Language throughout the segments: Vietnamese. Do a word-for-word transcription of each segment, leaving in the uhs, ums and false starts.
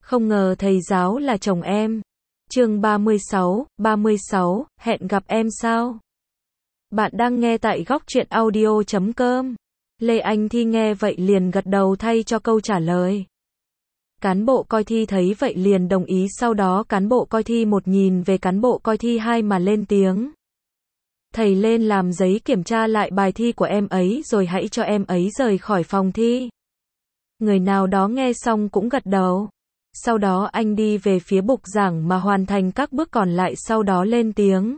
Không ngờ thầy giáo là chồng em. Chương ba mươi sáu, ba mươi sáu, hẹn gặp em sao? Bạn đang nghe tại góc truyện audio chấm com. Lê Anh Thi nghe vậy liền gật đầu thay cho câu trả lời. Cán bộ coi thi thấy vậy liền đồng ý, sau đó cán bộ coi thi một nhìn về cán bộ coi thi hai mà lên tiếng. Thầy lên làm giấy kiểm tra lại bài thi của em ấy rồi hãy cho em ấy rời khỏi phòng thi. Người nào đó nghe xong cũng gật đầu. Sau đó anh đi về phía bục giảng mà hoàn thành các bước còn lại, sau đó lên tiếng.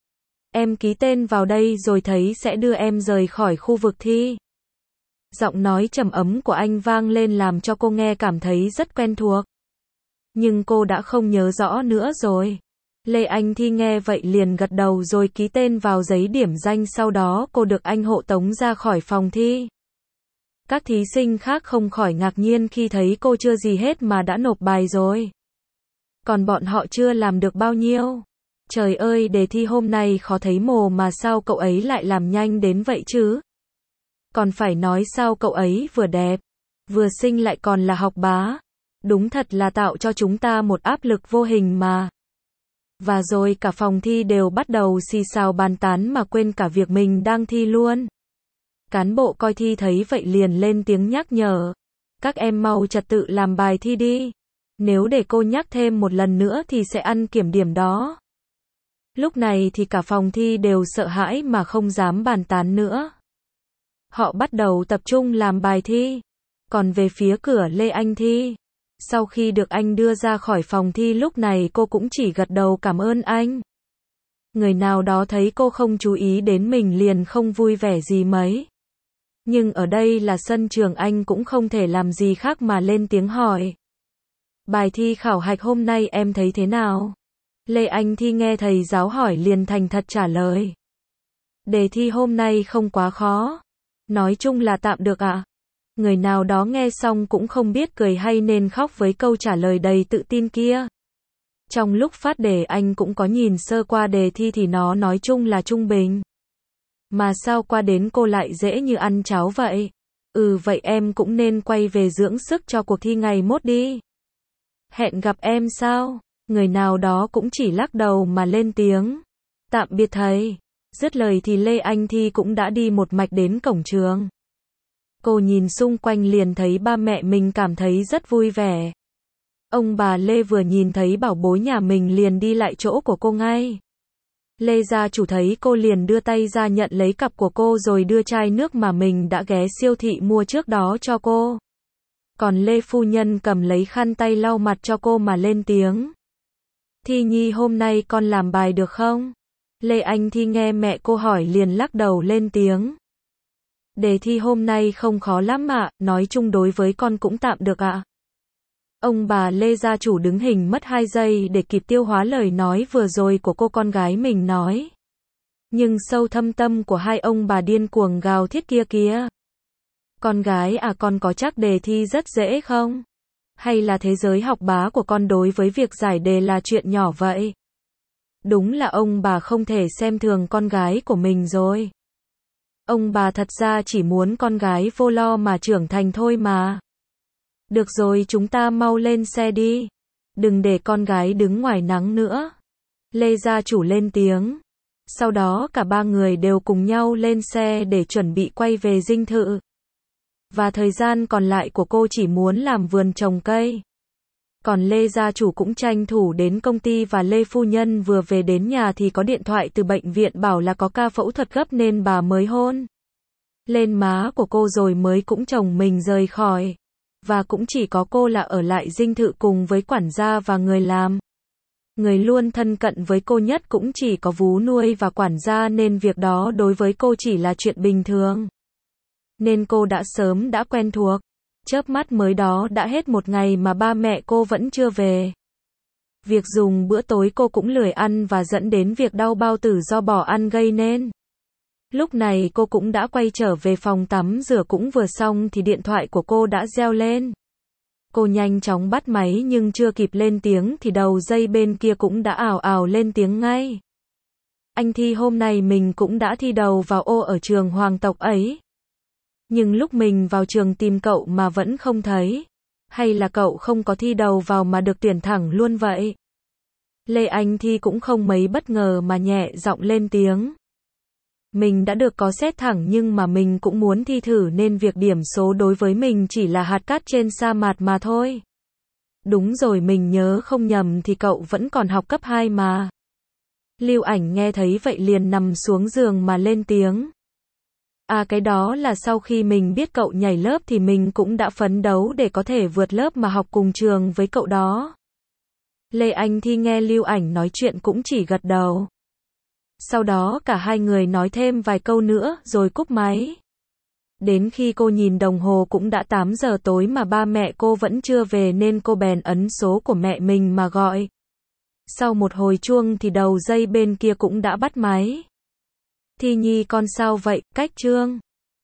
Em ký tên vào đây rồi thầy sẽ đưa em rời khỏi khu vực thi. Giọng nói trầm ấm của anh vang lên làm cho cô nghe cảm thấy rất quen thuộc. Nhưng cô đã không nhớ rõ nữa rồi. Lê Anh Thi nghe vậy liền gật đầu rồi ký tên vào giấy điểm danh, sau đó cô được anh hộ tống ra khỏi phòng thi. Các thí sinh khác không khỏi ngạc nhiên khi thấy cô chưa gì hết mà đã nộp bài rồi. Còn bọn họ chưa làm được bao nhiêu. Trời ơi, đề thi hôm nay khó thấy mồ mà sao cậu ấy lại làm nhanh đến vậy chứ? Còn phải nói sao cậu ấy vừa đẹp, vừa xinh lại còn là học bá. Đúng thật là tạo cho chúng ta một áp lực vô hình mà. Và rồi cả phòng thi đều bắt đầu xì xào bàn tán mà quên cả việc mình đang thi luôn. Cán bộ coi thi thấy vậy liền lên tiếng nhắc nhở. Các em mau trật tự làm bài thi đi. Nếu để cô nhắc thêm một lần nữa thì sẽ ăn kiểm điểm đó. Lúc này thì cả phòng thi đều sợ hãi mà không dám bàn tán nữa. Họ bắt đầu tập trung làm bài thi. Còn về phía cửa Lê Anh Thi, sau khi được anh đưa ra khỏi phòng thi, lúc này cô cũng chỉ gật đầu cảm ơn anh. Người nào đó thấy cô không chú ý đến mình liền không vui vẻ gì mấy. Nhưng ở đây là sân trường, anh cũng không thể làm gì khác mà lên tiếng hỏi. Bài thi khảo hạch hôm nay em thấy thế nào? Lê Anh Thi nghe thầy giáo hỏi liền thành thật trả lời. Đề thi hôm nay không quá khó. Nói chung là tạm được ạ. Người nào đó nghe xong cũng không biết cười hay nên khóc với câu trả lời đầy tự tin kia. Trong lúc phát đề anh cũng có nhìn sơ qua đề thi thì nó nói chung là trung bình. Mà sao qua đến cô lại dễ như ăn cháo vậy? Ừ, vậy em cũng nên quay về dưỡng sức cho cuộc thi ngày mốt đi. Hẹn gặp em sao? Người nào đó cũng chỉ lắc đầu mà lên tiếng. Tạm biệt thầy. Dứt lời thì Lê Anh Thi cũng đã đi một mạch đến cổng trường. Cô nhìn xung quanh liền thấy ba mẹ mình, cảm thấy rất vui vẻ. Ông bà Lê vừa nhìn thấy bảo bối nhà mình liền đi lại chỗ của cô ngay. Lê gia chủ thấy cô liền đưa tay ra nhận lấy cặp của cô rồi đưa chai nước mà mình đã ghé siêu thị mua trước đó cho cô. Còn Lê phu nhân cầm lấy khăn tay lau mặt cho cô mà lên tiếng. Thi Nhi, hôm nay con làm bài được không? Lê Anh Thi nghe mẹ cô hỏi liền lắc đầu lên tiếng. Đề thi hôm nay không khó lắm ạ, nói chung đối với con cũng tạm được ạ. Ông bà Lê gia chủ đứng hình mất hai giây để kịp tiêu hóa lời nói vừa rồi của cô con gái mình nói. Nhưng sâu thâm tâm của hai ông bà điên cuồng gào thét kia kìa. Con gái à, con có chắc đề thi rất dễ không? Hay là thế giới học bá của con đối với việc giải đề là chuyện nhỏ vậy? Đúng là ông bà không thể xem thường con gái của mình rồi. Ông bà thật ra chỉ muốn con gái vô lo mà trưởng thành thôi mà. Được rồi, chúng ta mau lên xe đi. Đừng để con gái đứng ngoài nắng nữa. Lê gia chủ lên tiếng. Sau đó cả ba người đều cùng nhau lên xe để chuẩn bị quay về dinh thự. Và thời gian còn lại của cô chỉ muốn làm vườn trồng cây. Còn Lê gia chủ cũng tranh thủ đến công ty, và Lê phu nhân vừa về đến nhà thì có điện thoại từ bệnh viện bảo là có ca phẫu thuật gấp nên bà mới hôn lên má của cô rồi mới cũng chồng mình rời khỏi. Và cũng chỉ có cô là ở lại dinh thự cùng với quản gia và người làm. Người luôn thân cận với cô nhất cũng chỉ có vú nuôi và quản gia, nên việc đó đối với cô chỉ là chuyện bình thường. Nên cô đã sớm đã quen thuộc. Chớp mắt mới đó đã hết một ngày mà ba mẹ cô vẫn chưa về. Việc dùng bữa tối cô cũng lười ăn và dẫn đến việc đau bao tử do bỏ ăn gây nên. Lúc này cô cũng đã quay trở về phòng tắm rửa, cũng vừa xong thì điện thoại của cô đã reo lên. Cô nhanh chóng bắt máy nhưng chưa kịp lên tiếng thì đầu dây bên kia cũng đã ào ào lên tiếng ngay. Anh Thi, hôm nay mình cũng đã thi đầu vào ô ở trường hoàng tộc ấy. Nhưng lúc mình vào trường tìm cậu mà vẫn không thấy. Hay là cậu không có thi đầu vào mà được tuyển thẳng luôn vậy? Lê Anh Thi cũng không mấy bất ngờ mà nhẹ giọng lên tiếng. Mình đã được có xét thẳng nhưng mà mình cũng muốn thi thử nên việc điểm số đối với mình chỉ là hạt cát trên sa mạc mà thôi. Đúng rồi, mình nhớ không nhầm thì cậu vẫn còn học cấp hai mà. Lưu Ảnh nghe thấy vậy liền nằm xuống giường mà lên tiếng. À, cái đó là sau khi mình biết cậu nhảy lớp thì mình cũng đã phấn đấu để có thể vượt lớp mà học cùng trường với cậu đó. Lê Anh Thi nghe Lưu Ảnh nói chuyện cũng chỉ gật đầu. Sau đó cả hai người nói thêm vài câu nữa rồi cúp máy. Đến khi cô nhìn đồng hồ cũng đã tám giờ tối mà ba mẹ cô vẫn chưa về nên cô bèn ấn số của mẹ mình mà gọi. Sau một hồi chuông thì đầu dây bên kia cũng đã bắt máy. Thi Nhi con sao vậy, cách Trương?